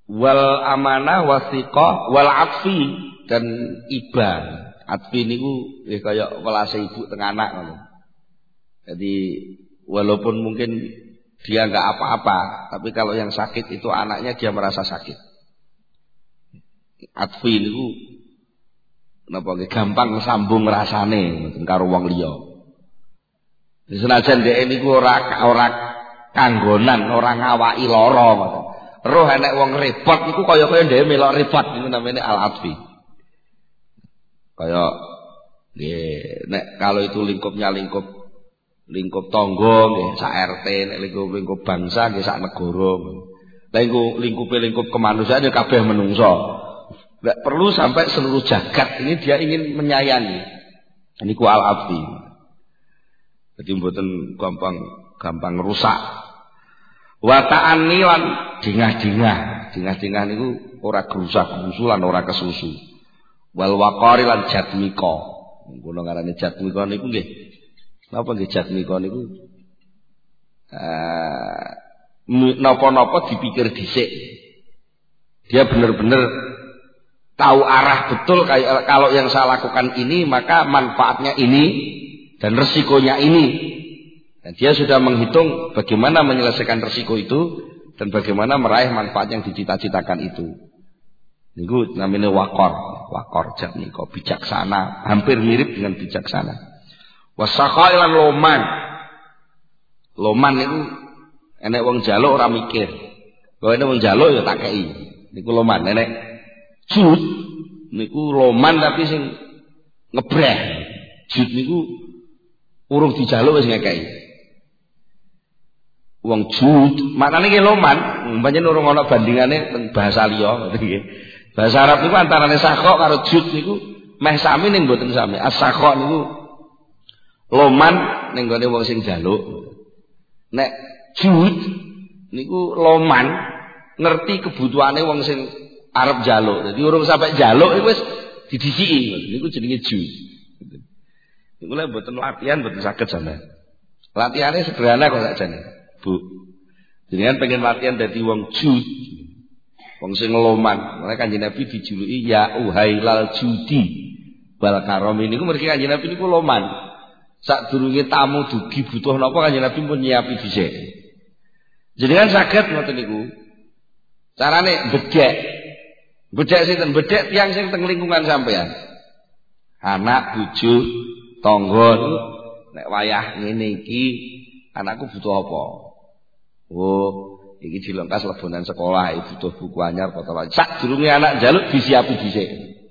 wal amanah wasiqah wal atfi dan iba. Atfi niku kaya welase ibu teng anak ngono. Jadi walaupun mungkin dia enggak apa-apa, tapi kalau yang sakit itu anaknya dia merasa sakit. Atfi niku napa nggih gampang sambung rasane mboten karo wong liya. Senajan dhek niku ora kanggonan, ora ngawaki lara ngoten. Roh enek wong repot niku kaya-kaya dhewe melok repot niku namanya al-atfi. Kaya nggih nek kalau itu lingkupnya lingkup tangga nggih sak RT, nek lingkup bangsa nggih sak negara. Lah lingkup kemanusiaan ya kabeh menungso. Enggak perlu sampai seluruh jagat ini dia ingin menyayangi. Niku al-atfi. Jadi mboten gampang rusak. Wa ta'anni lan dingah-dingah. Dingah-dingah niku ora gerusak-gerusu lan ora kesusu. Wal waqari lan jatmika. Kula ngarane jatmika niku nggih. Napa nggih jatmika niku? Napa-napa dipikir dhisik. Dia benar-benar tahu arah betul kayak kalau yang saya lakukan ini maka manfaatnya ini dan resikonya ini. Dan dia sudah menghitung bagaimana menyelesaikan resiko itu dan bagaimana meraih manfaat yang dicita-citakan itu. Niku namanya wakor jatmika, bijaksana, hampir mirip dengan bijaksana. Wasakha lan loman. Loman itu enek wong njaluk ora mikir. Kalau enek wong njaluk ya tak kei. Niku loman. Enek jut niku loman tapi sing ngebreh. Jut niku urung dijaluk wis ngekei. Wong jut, maknane ki loman, pancen urung ana bandingane teng bahasa liya ngoten nggih. Bahasa Arab niku antarane sakha karo jut niku meh sami ning mboten sami. As-sakha niku loman ning gone wong sing njaluk. Nek jut niku loman ngerti kebutuhane wong sing arep njaluk. Dadi urung sampai njaluk iku wis didhisiki. Niku jenenge jut. Niku lek mboten latihan mboten saged sampean. Latihane sederhana kok sakjane, Bu. Jenengan pengen latihan dadi wong jud. Wong sing loman. Mulane Kanjeng Nabi dijuluki ya uhailal judi wal karam. Niku mergi Kanjeng Nabi niku loman. Sadurunge tamu dugi butuh napa Kanjeng Nabi pun nyiapi dhisik. Jenengan saged ngoten niku. Carane bedhek. Bedhek sinten? Bedhek tiyang sing teng lingkungan sampean. Anak, bojo, tangga niku nek wayah ngene iki anakku butuh apa? Oh, iki dilengkas lebonan sekolah, butuh buku anyar foto. Sadurunge anak njaluk disiapi dhisik.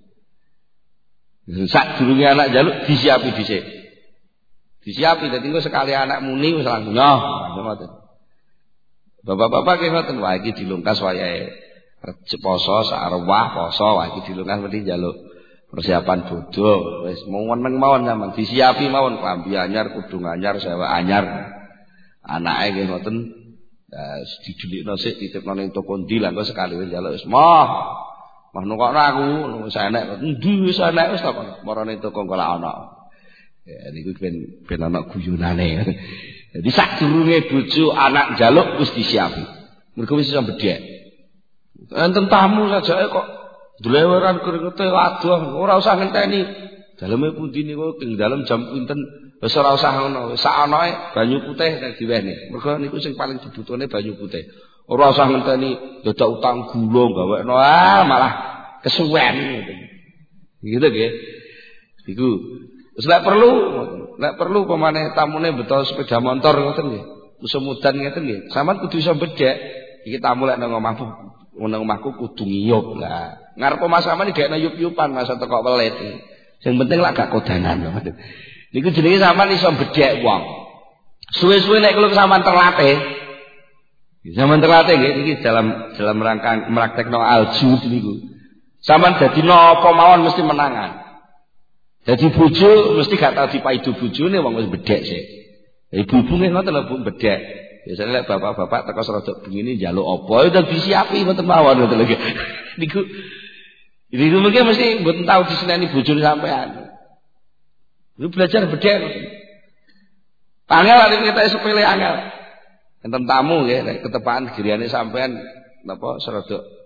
Sadurunge anak njaluk disiapi dhisik. Disiapi dadi engko sekali anak muni wis langsung nyoh, ngoten. Bapak-bapak nggih ngoten, wah iki dilengkas wayahe poso sak arwah poso, wah iki dilengkas mesti njaluk persiapan bodho. Wis meneng mawon sampean disiapi mawon klambi anyar, kudung anyar, sewa anyar. Anake nggih ngoten dijulikno sik titipno ning toko ndi lah kok sekali wis njaluk wis mah nukokno aku wis enek endi wis enek wis tak marane toko kok lak ana. Ya niku ben ana guyonane. Jadi sadurunge bojo anak njaluk wis disiapi. Mergo wis iso bedhek. Enten tamu sajake kok dleweran keringete waduh ora usah ngenteni. Daleme pundi niku teng dalem jam pinten wis ora usah ngono. Sak anake banyu putih nek diwehne. Mergo niku sing paling dibutuhne banyu putih. Ora usah ngenteni dadak utang gula gawekno malah kesuwen ngoten. Gitu nggih. Iku wis nek perlu pemane tamune beto sepeda motor ngoten nggih. Musuh-mudan ngoten nggih. Sampeyan kudu iso bedhek. Iki tamu lek nang omahku kudu ngiyup lah. Ngarep omah sampeyan dhekne yup-yupan masa teko welit. Sing penting lak gak kodanan ngoten. Niku jenenge sampean iso bedhek wong. Suwe-suwe nek kula sampean terlatih. Sampean terlatih nggih iki dalam rangka mraktekno aljud niku. Sampean dadi napa mawon mesti menangan. Dadi bojo mesti gak tau dipaidu bojone wong wis bedhek sik. Ibu-ibu nggih ngoten lho Bu bedhek. Biasane lek bapak-bapak teko serodok begini njaluk apa udah disiapi mboten mawon ngoten lho. Niku mungkin mesti mboten tau diseneni bojone sampean. Lu belajar bedhek. Angel lek kita sepele angel. Enten tamu nggih nek ketepaan giriane sampean napa serodok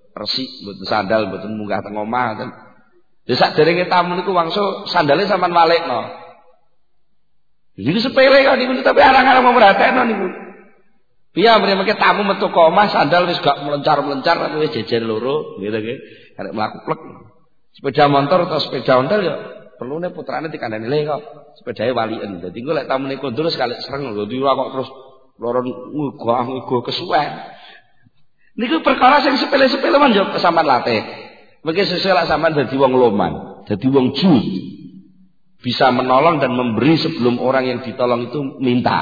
resik, mboten sandal, mboten munggah teng omah ngoten. Ya sakderenge tamu niku wangsul sandale sampean walekno. Niku sepele kok niku tapi arang-arang memperhatekno niku. Piye mrene tamu metu ke omah sandal wis gak melencar-melencar wis jejer loro, gitu nggih. Arek mlaku plek. Sepeda motor atau sepeda ontel ya perlune putrane dikandani le kok. Sepedae walien. Dadi engko lek tamune kondur sekali sereng lho, ora kok terus loro ngugah kesuwen. Niku perkara sing sepele-sepele man yo sampean latih. Mengki sesuk lek sampean dadi wong loman, dadi wong jujur. Bisa menolong dan memberi sebelum orang yang ditolong itu minta.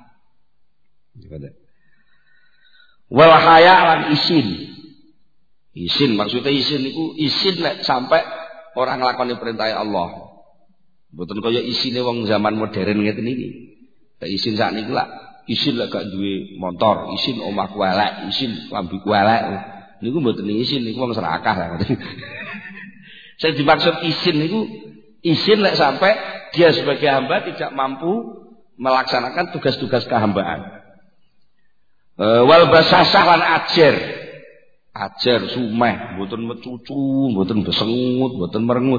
Wal haya lan isin. Isin maksudnya isin niku isin lek sampai orang nglakoni perintah Allah. Mboten kaya isine wong zaman modern ngeten iki. Lek isin sakniki lak isin lek gak duwe motor, isin omahku elek, isin lambiku elek. Niku mboten isin niku wong serakah lah. Saya dimaksud isin niku isin lek sampai dia sebagai hamba tidak mampu melaksanakan tugas-tugas kehambaan. Wal basasah lan ajer. Ajar sumeh, mboten mecucu, mboten besengut, mboten merengut.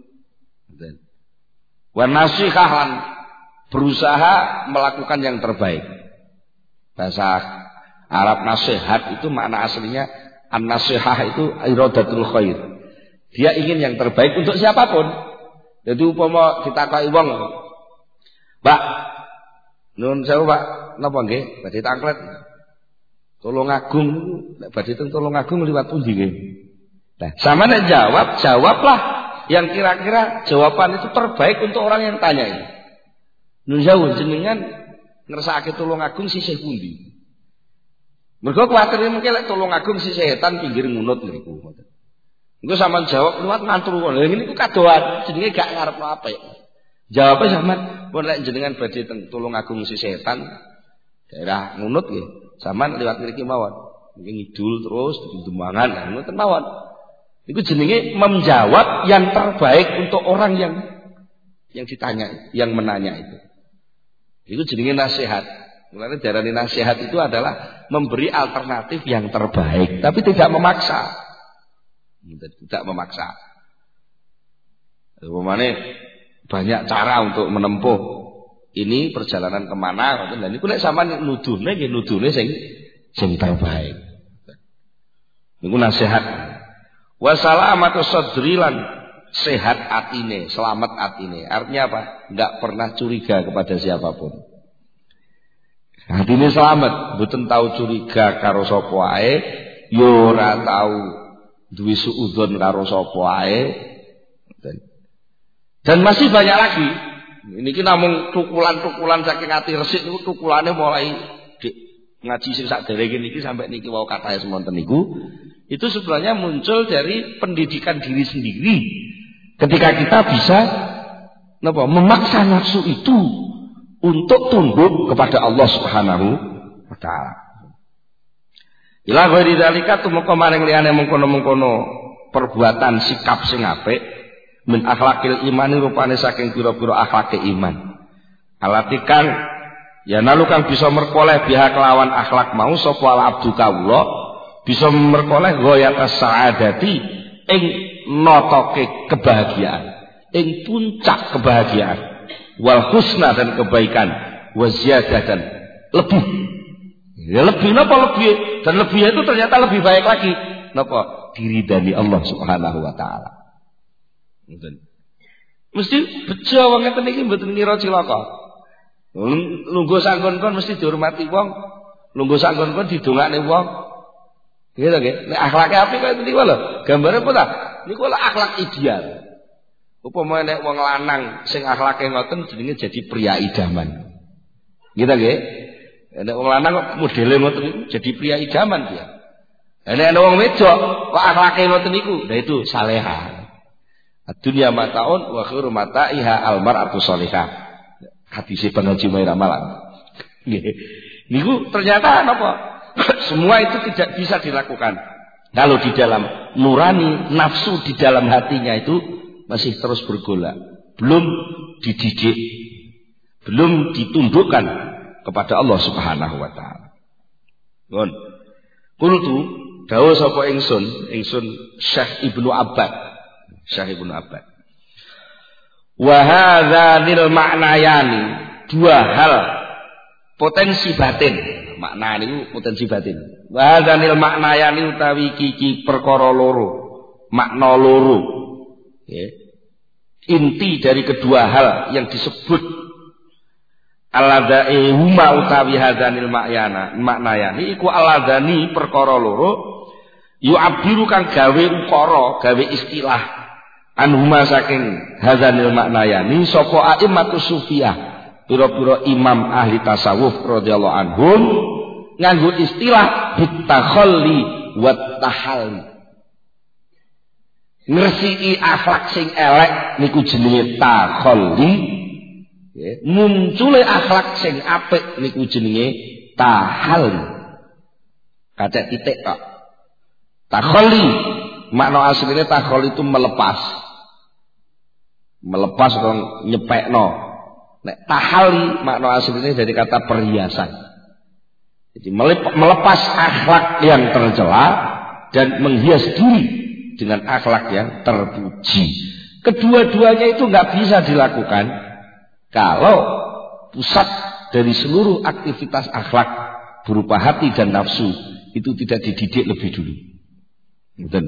Wa nasihah lan berusaha melakukan yang terbaik. Bahasa Arab nasihat itu makna aslinya an-nasihah itu iradatul khair. Dia ingin yang terbaik untuk siapapun. Jadi upama ditakoki wong, "Pak, nuwun sewu, Pak, napa nggih? Badhe tangklet." Tulungagung, nek badhe teng Tulungagung liwat pundi nggih? Nah, sama nek jawablah yang kira-kira jawaban itu terbaik untuk orang yang tanya ini. Nun jauh jenengan ngersakake Tulungagung sisih pundi? Mergo kuwatir mungkin lek Tulungagung sisih etan pinggir ngunut niku. Engko sampean jawab liwat ngantur ngono. Lha niku kadoan, jenenge gak ngarepno apik. Jawabe sampean pun lek jenengan badhe teng Tulungagung sisih etan daerah ngunut nggih. Sampean liwat mriki mawon. Mungkin ngidul terus Dembangan lan ngoten mawon. Iku jenenge menjawab yang terbaik untuk orang yang ditanya, yang menanya itu. Itu jenenge nasihat. Mulane darane nasihat itu adalah memberi alternatif yang terbaik, tapi tidak memaksa. Tidak memaksa. Umpamane banyak cara untuk menempuh ini perjalanan kemana, dan ini nek sampean nuduhne nggih nuduhne sing terbaik. Niku nasihat. Wa salamatu sadri lan sehat atine, selamat atine. Artinya apa? Enggak pernah curiga kepada siapapun. Atine selamat, mboten tahu curiga karo sapa ae, yo ora tahu duwe suudzon karo sapa ae. Dan masih banyak lagi. Niki namung tukulan-tukulan saking ati resik niku tukulane mulai ngaji sing sakderenge niki sampai niki wau katahe semonten niku itu sebenarnya muncul dari pendidikan diri sendiri. Ketika kita bisa memaksa nafsu itu untuk tunduk kepada Allah Subhanahu wa taala. Ila ghairi dzalika tumeka maring liyane mengkono-mengkono perbuatan sikap sing apik min akhlakil imani rupane saking pira-pira akhlake iman. Alatikan ya nalukang bisa merkoleh biha kelawan akhlak mau sapa al abdu kawula bisa merkoleh ghayat as-sa'adati ing notoke kebahagiaan, ing puncak kebahagiaan, wal husna dan kebaikan, wa ziyadah dan lebih. Ya lebih napa lebih dan lebih itu ternyata lebih baik lagi. Napa? Diridani Allah Subhanahu wa taala. Mesti bejo wong ngeten iki mboten ngira cilaka. Lungguh sanggon-kon mesti dihormati wong, lungguh sanggon-kon didongakne wong. Gitu nggih. Nek akhlake apik kaya niku lho. Gambare apa ta? Niku lho akhlak ideal. Upama nek wong lanang sing akhlake ngoten jenenge jadi pria idaman. Gitu nggih. Nek wong lanang kok modele ngoten niku jadi pria idaman dia. Nek ana wong wedok kok akhlake ngoten niku, nah itu salehah. Dunia mataun wa khairu mata'iha al-mar'atu shalihah. Hadis Ibnu Jumairah malam. Niku ternyata apa? Semua itu tidak bisa dilakukan kalau di dalam nurani nafsu di dalam hatinya itu masih terus bergolak, belum dididik, belum ditundukkan kepada Allah Subhanahu wa taala. Qultu dawuh sapa ingsun Syekh Ibnu Abbad. Wa hadzanil ma'nayani, dua hal potensi batin. Makna niku potensi batin. Wa hadzanil ma'nayani utawi iki perkara loro, makna loro. Inti dari kedua hal yang disebut alladza'i huma utawi hadzanil ma'nayani iku alladzaani perkara loro yu'abbiru kang gawe ukara, gawe istilah anhuma saking hadzanil ma'nayani sapa a'immatus sufiyah, pira-pira imam ahli tasawuf radhiyallahu anhum nganggo istilah bitakhalli wat tahalli. Ngresiki akhlak sing elek niku jenenge takhalli. Muncule akhlak sing apik niku jenenge tahalli. Kacek titik kok. Takhalli makna asline takhalli itu melepas. Melepas kok nyepekno. Nek tahalli makna asline dari kata perhiasan. Jadi melepas akhlak yang tercela dan menghias diri dengan akhlak yang terpuji. Kedua-duanya itu nggak bisa dilakukan kalau pusat dari seluruh aktivitas akhlak berupa hati dan nafsu itu tidak dididik lebih dulu. Betul.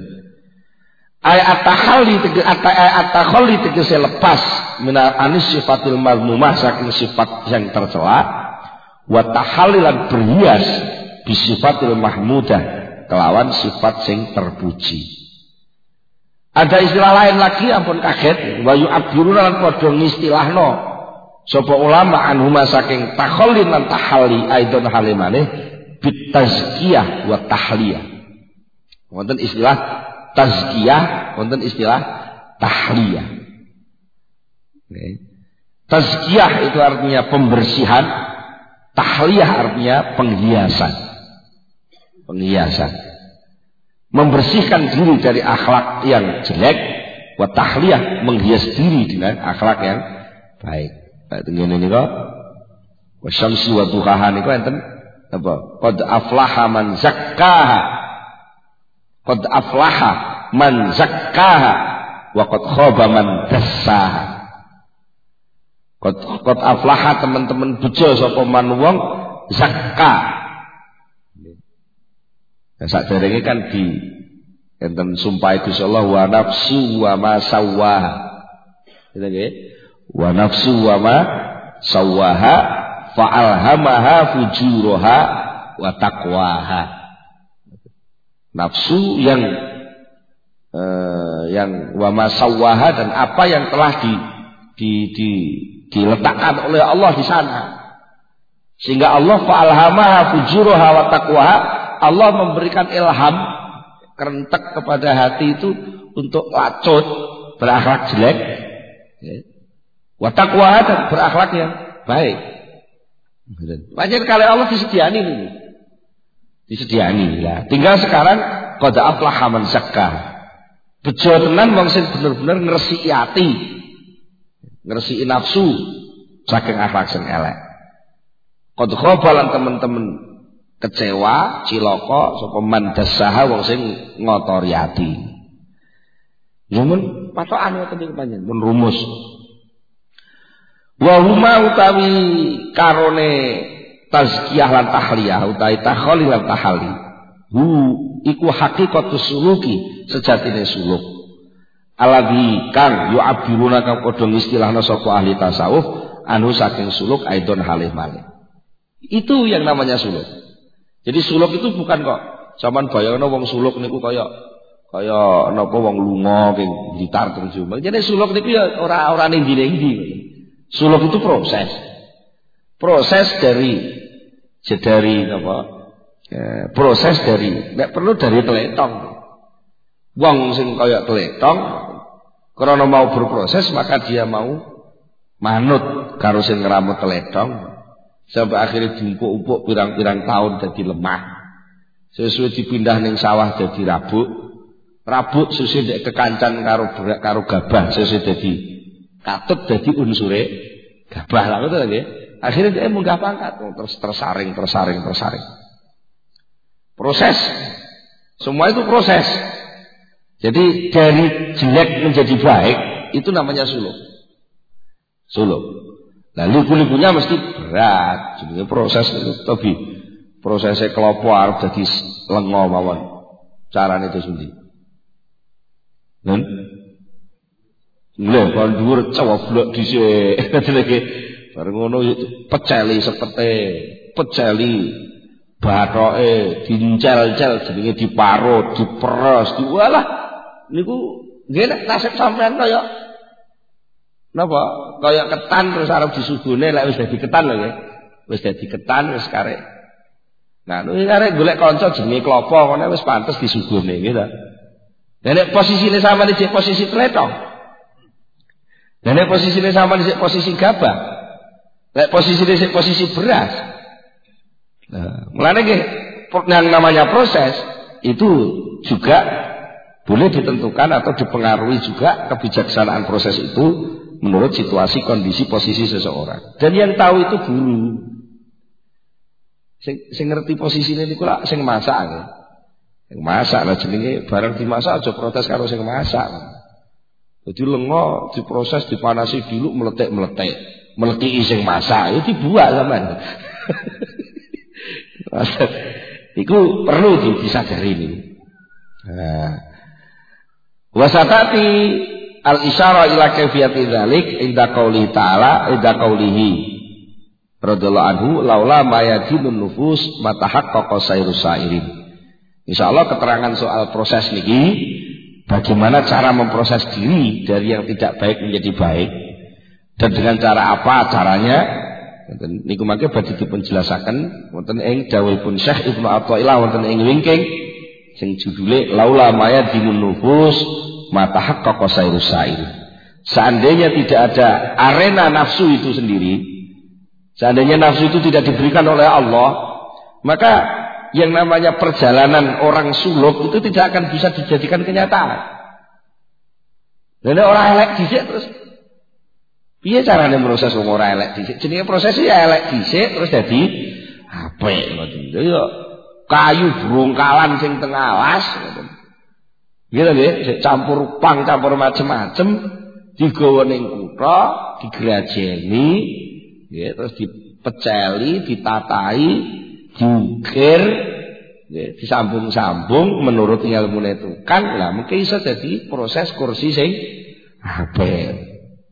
At-takhalli tegese lepas minal anis sifatil mazmumah saking sifat yang tercela, wa tahallilan berhias bi sifatil mahmudah kelawan sifat sing terpuji. Ada istilah lain lagi, ampun kaget, wa yu'abbiruna lan padha ngistilahno sapa ulama anhuma saking takhallin lan tahalli aidon halimane bitazkiyah wa tahliyah. Wonten istilah tazkiyah, wonten istilah tahliyah. Tazkiyah itu artinya pembersihan, tahliyah artinya penghiasan. Membersihkan diri dari akhlak yang jelek, wa tahliyah menghias diri dengan akhlak yang baik. Ngene nika wa syamsi wa duhaha niku enten apa? Qad aflaha man zakkaha. Qad aflaha man zakkaha wa qad khaba man dassaha. Qad aflaha teman-teman bejo sapa man wong zakka. Sakderenge kan di enten sumpah Gusti Allah wa nafsu wa ma sawwaha. Gitu nggih. Wa nafsu wa ma sawwaha fa alhamaha fujuraha wa taqwaha. Nafsu yang wa ma sawwaha dan apa yang telah diletakkan oleh Allah di sana. Sehingga Allah fa alhamaha fujuraha wa taqwaha, Allah memberikan ilham kerentek kepada hati itu untuk lacut berakhlak jelek, wa taqwa dan berakhlak yang baik. Wajar kalau Allah disediani ini, disediani lah. Tinggal sekarang qad aflaha man zakka. Bejo tenan wong sing bener-bener ngresiki ati, ngresiki nafsu saking akhlak sing elek. Qad khaba lan teman-teman kecewa, cilaka sapa man dassaha wong sing ngotori ati. Mun patokan ngoten niku panjenengan mun rumus. Wa huma utawi karone tazkiyah lan tahliyah utawi takhalli lan tahalli. Hu iku hakikatus suluki, sejatine suluk. Alladzi kang yu'abbiruna kang padha istilahna sapa ahli tasawuf anu saking suluk aidon halih malih. Itu yang namanya suluk. Jadi suluk itu bukan kok sampean bayangno wong suluk niku kaya napa wong lunga king Blitar terjun. Jadi suluk niku ya ora ning ndi-ndi. Suluk itu proses. Proses dari apa? Proses dari nek perlu dari teletong. Wong sing kaya teletong karena mau berproses maka dia mau manut karo sing ngramut teletong. Sampai akhirnya diumpuk-umpuk pirang-pirang tahun jadi lemah. Sesuai dipindah ning sawah jadi rabuk. Rabuk sesuai dek kekancan karo gabah sesuai jadi katut jadi unsure gabah lah ngoten nggih. Akhirnya dia munggah pangkat terus tersaring. Proses. Semua itu proses. Jadi dari jelek menjadi baik itu namanya suluk. Suluk. Nah, liku-likunya mesti berat. Jadi proses itu tapi prosesnya kelopo arep dadi lengo mawon. Carane itu sendiri. Nen? Lha kon dhuwur coblok dhisik. Bareng ngono peceli sepete, peceli bathoke dincel-cel jenenge diparut, diperes, diwalah niku nggih nek nasib sampean kaya napa? Kaya ketan terus arep disugune lek wis dadi ketan lho nggih. Wis dadi ketan wis karek. Nah, niku karek golek kanca jenenge klopo ngono wis pantes disugune nggih ta. Lah nek posisine sampean iki posisi tletong. Lah nek posisine sampean iki posisi gabah. Lek posisine iki posisi beras. Nah, mulane nggih yang namanya proses itu juga boleh ditentukan atau dipengaruhi juga kebijaksanaan proses itu menurut situasi, kondisi, posisi seseorang. Dan yang tahu itu guru. Sing ngerti posisine niku lak sing masak. Sing masak lah jenenge barang dimasak aja protes karo sing masak. Jadi lengo diproses dipanasi dulu meletek-meletek. Meleki sing masak itu dibuat sampean. Iku perlu disadari ini. Nah, wasatati al-isyara ila kaifiyati dzalik inda qauli ta'ala inda qaulihi radhiyallahu anhu laula mayadinun nufus matahaqqaqa sairus sairin. Insyaallah keterangan soal proses niki bagaimana cara memproses diri dari yang tidak baik menjadi baik dan dengan cara apa caranya niku mangke badhe dipunjelasaken wonten ing dawuhipun Syekh Ibnu Athaillah wonten ing wingking sing judule laula mayadinun nufus matahaqqaqa sairus sair. Seandainya tidak ada arena nafsu itu sendiri, seandainya nafsu itu tidak diberikan oleh Allah, maka yang namanya perjalanan orang suluk itu tidak akan bisa dijadikan kenyataan. Dene ora elek dhisik terus piye carane proses wong ora elek dhisik? Jenenge proses ya elek dhisik terus dadi apik ngoten. Yo kayu brongkalan sing teng alas ngoten. Gitu nggih, campur pang, campur macem-macem digawa ning kutha, digrajeni, nggih terus dipeceli, ditatai, diukir, nggih disambung-sambung menurut ilmune tukang. Lah mungkin iso dadi proses kursi sing apik.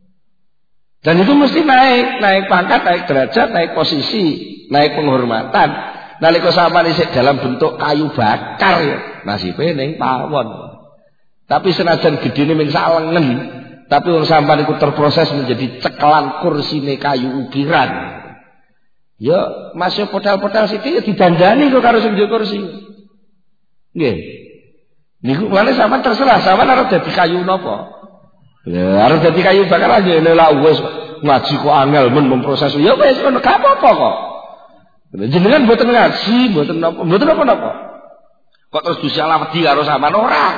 Dan itu mesti naik pangkat, naik derajat, naik posisi, naik penghormatan. Nalika sampeyan isih dalam bentuk kayu bakar ya, nasibe ning pawon. Tapi senajan gedene ming sak lengen, tapi wong sampeyan iku terproses menjadi cekelan kursine kayu ukiran. Ya, masih podal-podal sithik ya didandani kok karo sing kursi. Nggih. Niku male sampeyan terserah, sampeyan arep dadi kayu napa? Ya, arep dadi kayu bakar aja lha wis ngaji kok angel men memproses. Ya wis ngono gak apa-apa kok. Jenengan mboten ngaji, mboten napa-napa. Kok terus disalah wedi karo sampean ora?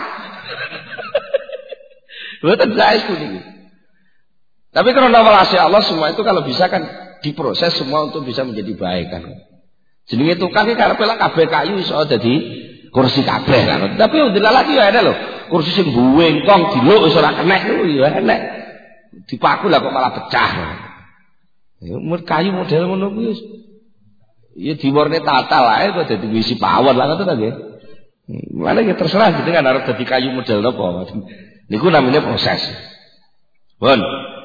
Mboten jais niku. Tapi karena walasi Allah semua itu kalau bisa kan diproses semua untuk bisa menjadi baik kan. Jenenge tukang iki karepe lak kabeh kayu iso dadi kursi kabeh kan. Tapi dilalaki ya ada lho. Kursi sing buwengkong diluk wis ora kenek niku ya enek. Dipaku lah kok malah pecah. Ya kayu model ngono kuwi wis ya diwarne tata lae kok dadi wisi pawon lah ngoten nggih. Mana ya terserah gitu kan harus dadi kayu model napa. Niku namanya proses. Pun.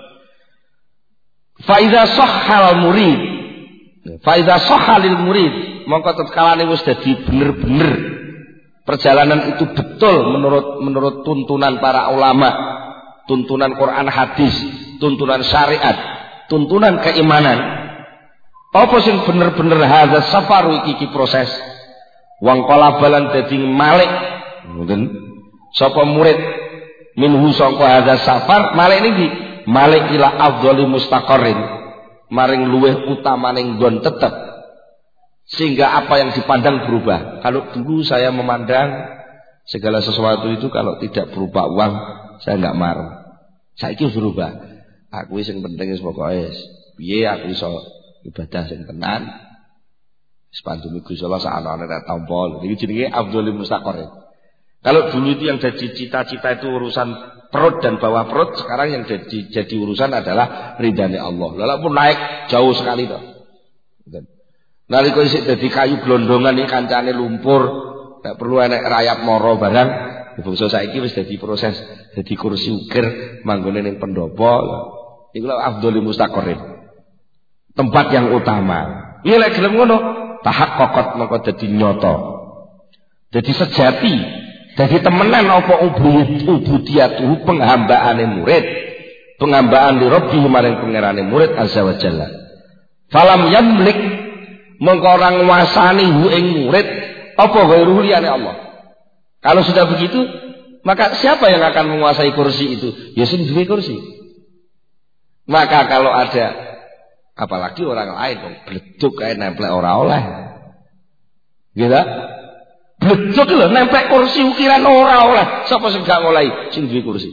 Fa iza sahhal murid. Fa iza sahhalil murid, mongko tetkalane wis dadi bener-bener perjalanan itu betul menurut tuntunan para ulama, tuntunan Quran hadis, tuntunan syariat, tuntunan keimanan. Apa sing bener-bener hadza safaru iki proses. Wang qalabalan dadi malik. Ngoten. Sapa murid minhu sangka hadza safar malik niki malik ila afdhali mustaqarrin. Maring luweh utamaning nggon tetep. Sehingga apa yang dipandang berubah. Kalau dulu saya memandang segala sesuatu itu kalau tidak berupa uang saya enggak marah. Saiki berubah. Aku sing penting wis pokoke piye aku iso ibadah sing tenan. Sepantune Gusti Allah sakane tak tampa. Iki jenenge afdhalul mustaqarrin. Kalau dulu itu yang jadi cita-cita itu urusan perut dan bawah perut, sekarang yang jadi urusan adalah ridhane Allah. Lalu pun naik jauh sekali toh. Nalika isih dadi kayu glondongan iki kancane lumpur, tak perlu enek rayap moro barang. Bangsa saiki wis dadi proses dadi kursi ukir manggone ning pendopo. Iku lho afdhalul mustaqarrin. Tempat yang utama. Iya lek gelem ngono, tahaqqaqat maka dadi nyata. Dadi sejati, dadi temenan apa ubudiyatuh penghambaane murid. Penghambaan li Rabbih maring pangerane murid azza wa jalla. Falam yamlik mengko ora nguasani hu ing murid apa ghairu liyane Allah. Kalau sudah begitu, maka siapa yang akan menguasai kursi itu? Ya sing duwe kursi. Maka kalau ada apalagi orang lain kok bleduk kayak nempel ora oleh. Gitu? Bleduk lho nempel kursi ukiran ora oleh. Sapa sing gak ngolehi sing duwe kursi.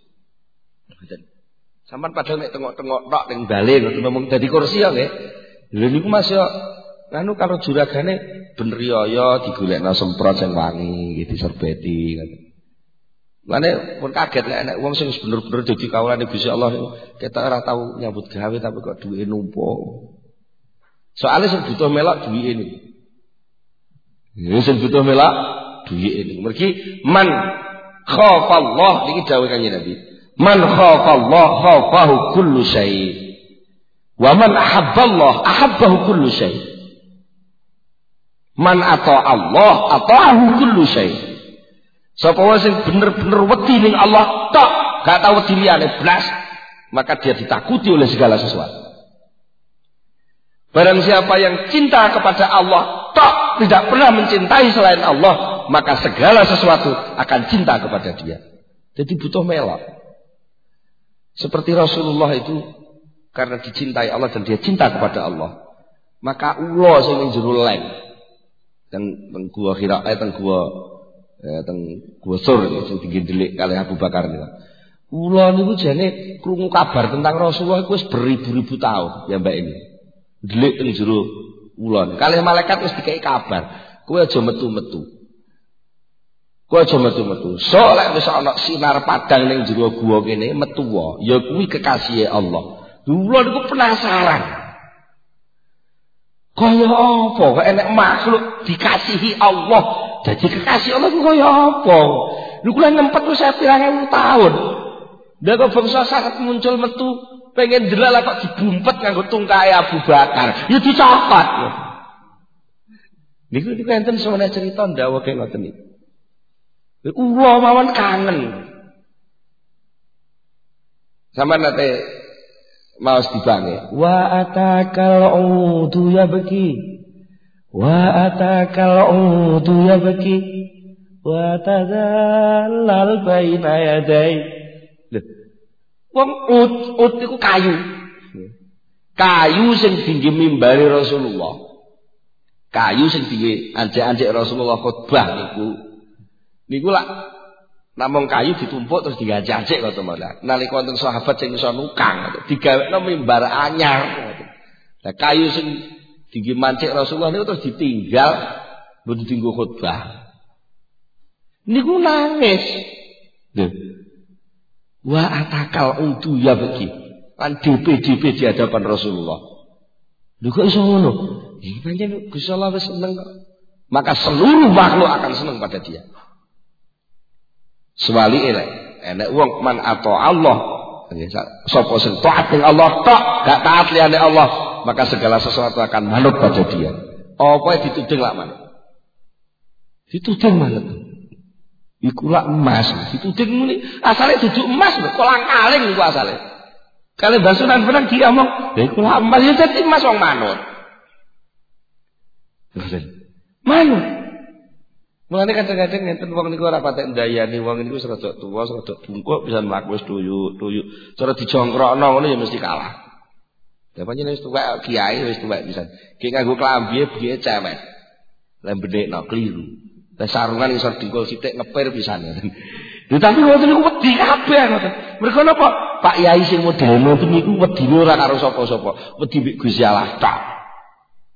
Sampeyan padahal nek tengok-tengok tok ning bale ngomong dadi kursi ya nggih. Lha niku Mas yo anu karo juragane bener ya digolekno semprot sing wangi nggih diserbeti ngoten. Mane pun kaget nek enek wong sing bener-bener dadi kawulane Gusti Allah niku ketok ora tau nyambut gawe tapi kok duwike numpuk. Soale sing butuh melok duwike niku. Ya sing butuh melok duwike niku. Mergi man khafallah niki dawuh Kanjeng Nabi. Man khafallah khafahu kullu syai'. Wa man ahabballah ahabbahu kullu syai'. Man ata Allah ata'ahu kullu syai'. Sapa wae sing bener-bener wedi ning Allah tok, gak tau wedi liyane blas, maka dia ditakuti oleh segala sesuatu. Barang siapa yang cinta kepada Allah tok, tidak pernah mencintai selain Allah, maka segala sesuatu akan cinta kepada dia. Jadi butuh melok. Seperti Rasulullah itu karena dicintai Allah dan dia cinta kepada Allah, maka ula sing ning jero lem teng gua Hira teng gua Sur sing digendelik kalih Abu Bakar niku. Ula niku jane krungu kabar tentang Rasulullah iku wis beribu-ribu tahun ya Mbak ini. Delik teng jero ula. Kalih malaikat wis dikai kabar, kowe aja metu-metu. Kowe aja metu-metu. Sok lek wis ana sinar padang ning jero gua kene metu wae, ya kuwi kekasih Allah. Ula niku penasaran. Kaya apa kok enek makhluk dikasihi Allah jadi kekasih Allah kaya apa? Lho kula nyempet wis 1000 tahun. Lah kok bangsa sangat muncul metu pengen delala kok dibumpet nganggo tungkae Abu Bakar. Ya dicopot. Niku enten semene cerita ndawuhe ngoten niku. Ula mawon kangen. Sampeyan nate maos dibange. Wa atakal udu ya beki. Wa atakal udu ya beki. Wa tadallal baina yadai. Wong ut iku kayu. Kayu sing tinggi mimbari Rasulullah. Kayu sing tinggi anjek-anjek Rasulullah khutbah niku. Niku lak namung kayu ditumpuk terus digancik kok teman. Nalika wonten sahabat sing iso nukang, digawekno mimbar anyar. Lah kayu sing tinggi mancik Rasulullah niku terus ditinggal mboten dienggo khutbah. Niku nangis. Lho. Wa atakal udu ya beki. Kan DP di hadapan Rasulullah. Lho kok iso ngono? Iki pancen Gusti Allah wis seneng kok. Maka seluruh makhluk akan seneng pada dia. Sewali enek wong man ato Allah sapa sing taat ning Allah tok gak taat liyane Allah maka segala sesuatu akan manut pada dia. Apa dituding lak manut? Dituding manut. Iku lak emas dituding muni asale duduk emas kok lang-aling iku asale. Kale basunan benang diomong, lha iku lak emas ya dadi emas wong manut. Manut. Mulane kadang-kadang ngenten wong niku ora patek ndayani wong niku serodok tuwa, serodok bungkuk bisa mlaku wis tuyu-tuyu. Cara dijongkrokno ngono ya mesti kalah. Lah pancen wis tuwek kiai wis tuwek pisan. Ki nganggo klambi biye cewek. Lah benekno kliru. Lah sarungan iso dingkul sithik ngepir pisan. Lha tapi ngoten niku wedi kabeh ngoten. Mergo napa? Pak Yai sing model ngoten niku wedine ora karo sapa-sapa. Wedi mbek Gusti Allah tok.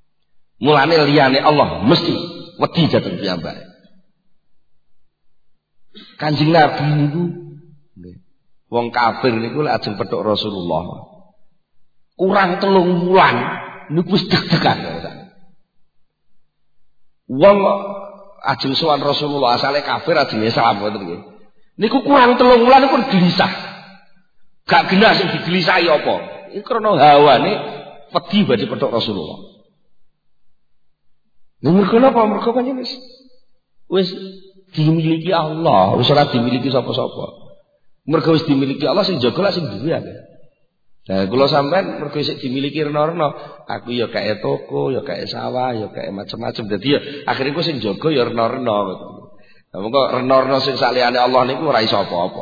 Mulane liyane Allah mesti wedi dhateng piyambake. Kanjeng Nabi niku wong kafir niku lek ajeng petuk Rasulullah. Kurang 3 wulan niku wis deg-degan. Wong ajeng sowan Rasulullah asale kafir ajeng Islam ngoten nggih. Niku kurang 3 wulan niku gelisah. Gak genah sing digelisahi apa. Iku krana hawane wedi badhe petuk Rasulullah. Lha mergo napa? Mergo pancen wis dimiliki Allah, wis ora dimiliki sapa-sapa. Mergo wis dimiliki Allah sing jaga lak sing duwe akeh. Lah kula sampean mergo isih dimiliki rena-rena, aku ya kae toko, ya kae sawah, ya kae macam-macam. Dadi ya akhire ku sing jaga ya rena-rena ngono. Lah mengko rena-rena sing saliyane Allah niku ora iso apa-apa.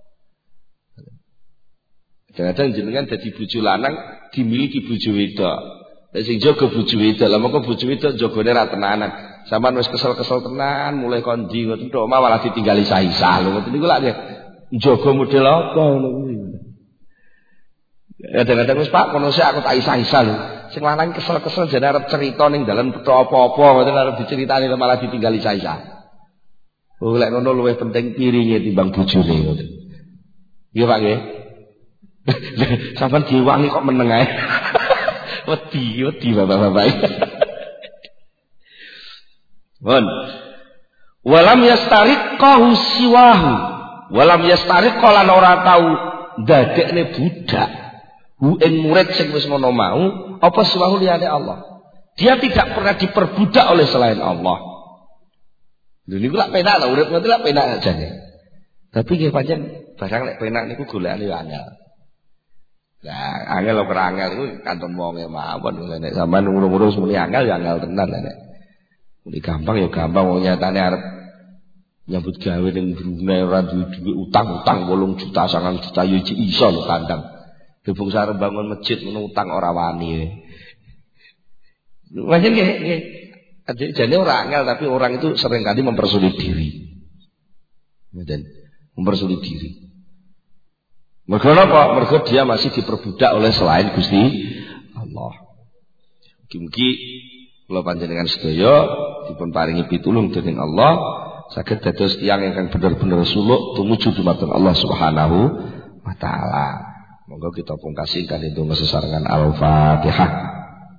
Kadang jenengan dadi bojo lanang dimiliki bojo wedok. Lah sing jaga bojo wedok, lah mengko bojo wedok jagane ra tenanan. Sampeyan wis kesel-kesel tenan, mulai kondi ngoten tok malah ditinggali sah-sah lho. Ngoten niku lak jaga model apa ngono kuwi. Kadang-kadang wis Pak kono sik aku tak isah-isah lho. Sing lanang kesel-kesel jane arep cerita ning dalan beto apa-apa ngoten arep diceritani malah ditinggali isah-isah. Oh lek ngono luwih penting piringe timbang bojone ngoten. Nggih Pak nggih. Sampeyan diwangi kok meneng ae. Wedi bapak-bapak. Bon. Walam yastariqahu siwahu. Walam yastariq lan ora tau dadekne budak. Hu ing murid sing wis ngono mau apa siwahu liyane Allah. Dia tidak pernah diperbudak oleh selain Allah. Lha niku lak penak lho urip ngoten lak penak ajane. Tapi nggih pancen barang lek penak niku golekane yo angel. Lah angel ora angel iku kanton wonge mawon nek sampean ngurus-ngurus muni angel ya angel tenan nek. Muni gampang ya gampang wong nyatane arep nyambut gawe ning Brunei ora duwe utang-utang 8 juta 9 juta yo iso lho kandang. Dibung sarep bangun masjid ngono utang ora wani. Wajan nggih. Jane ora angel tapi orang itu sering kali mempersulit diri. Dan mempersulit diri. Mergo napa? Mergo dia masih diperbudak oleh selain Gusti Allah. Mugi-mugi kula panjenengan sedaya dipun paringi pitulung dening Allah saged dados tiyang ingkang bener-bener suluk tumuju dumateng Allah Subhanahu wa taala. Monggo kita pungkasi kanthi donga sesarengan Al-Fatihah.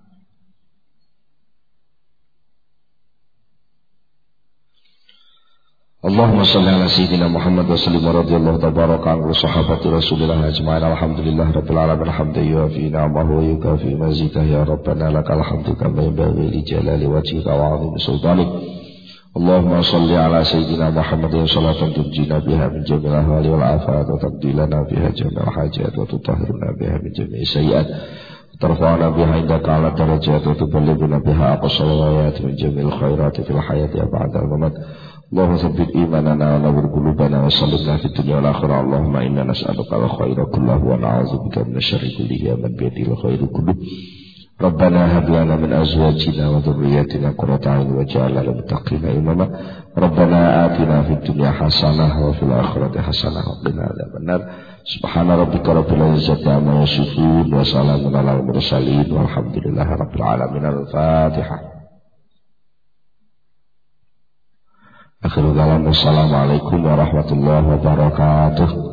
Allahumma shalli ala sayyidina Muhammad wa sallim radhiyallahu tabaraka an sahabati Rasulillah ajma'in alhamdulillah rabbil alamin hamdan yuwafi ni'amahu wa yukafi mazidah ya rabbana lakal hamdu kama yanbaghi li jalali wajhika wa 'azimi sultanik. Allahumma shalli ala sayyidina Muhammadin salatan tunjina biha min jami'il ahwali wal afat wa tabdilana biha jami'al hajat wa tutahhiruna biha min jami'is sayyi'at wa tarfa'una biha indaka ala darajat wa tuballighuna biha aqsal ghayat min jami'il khairat fil hayati wa ba'da al-mamat. Allahumma tsabbit imanana wa nawwir qulubana wa sallimna fid dunya wal akhirah. Allahumma inna nas'aluka al-khaira kullahu wa na'udzubika min syarri kullihi man bi yadihil khairu kulluh. Rabbana hab lana min azwajina wa dhurriyyatina qurrata a'yun waj'alna lil muttaqina imama. Rabbana atina fid dunya hasanah wa fil akhirati hasanah wa qina adzabannar. Subhana rabbika rabbil izzati amma yasifun wa salamun alal mursalin walhamdulillahi rabbil alamin. Al-Fatihah. Akhirul kalam. Assalamualaikum warahmatullahi wabarakatuh.